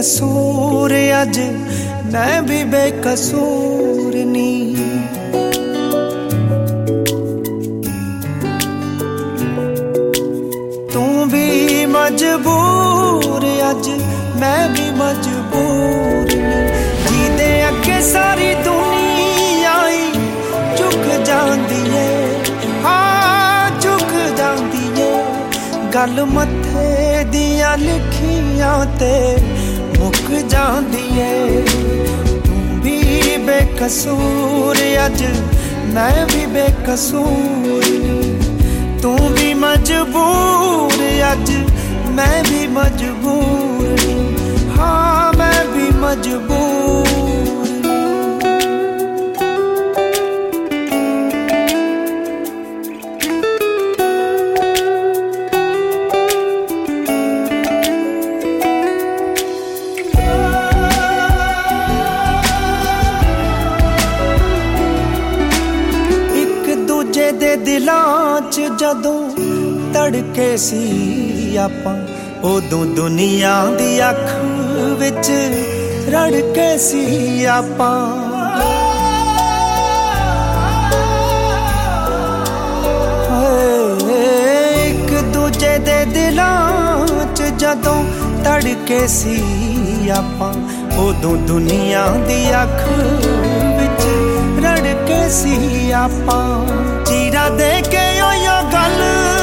बेकसूर अज मैं भी बेकसूर नी। तू भी मजबूर अज मैं भी मजबूर नी। जीदे अगे सारी दुनिया ही झुक जांदी है, हाँ झुक जांदी है। गल मथे दियां लिखियां ते मुक जांदी है। तू भी बेकसूर अज मैं भी बेकसूर नी। तू भी मजबूर अज मैं भी मजबूर नी, हाँ मैं भी मजबूर नी। एक दूजे दे दिलां च जदों तड़के सी आपां, उदों दुनिया दी अख विच रड़के सी आपां। एक दूजे दे दिलां च जदों तड़के सी आपां, उदों दुनिया दी अख विच रड़के सी आपां। चीरा दे के यो गल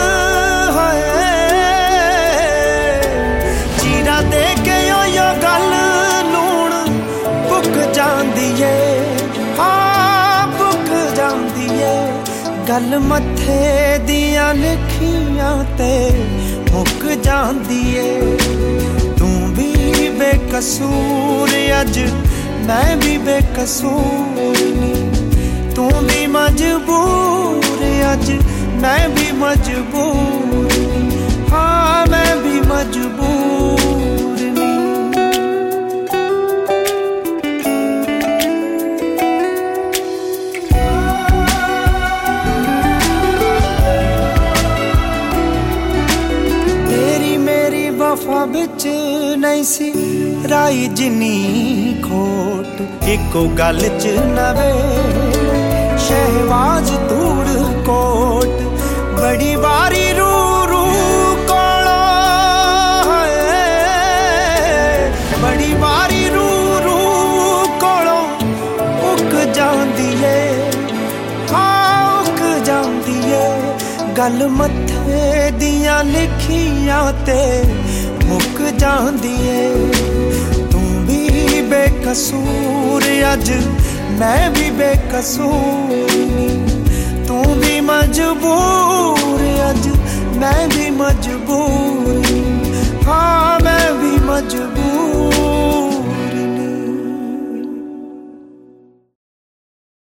दे के यो गल लूण पुक जांदी है, हाँ पुक जांदी है। गल मथे दियां लिखियां ते मुक जांदी है। तू भी बेकसूर अज मैं भी बेकसूर नी। तू भी मजबूर अज मैं भी मजबूर नी, हाँ मैं भी मजबूर। वफा बिच नहीं सी राई जिन्नी खोट, इको गल च नवे शहबाज धूड़ कोट। बड़ी बारी रू रू कोलो, बड़ी बारी रू रू कोलो उक जांदी है, हाँ उक जांदी है। गल मथे दियां लिखियां ते मुक जांदी है। तू भी बेकसूर अज मैं भी बेकसूर नी। तू भी मजबूर अज मैं भी मजबूर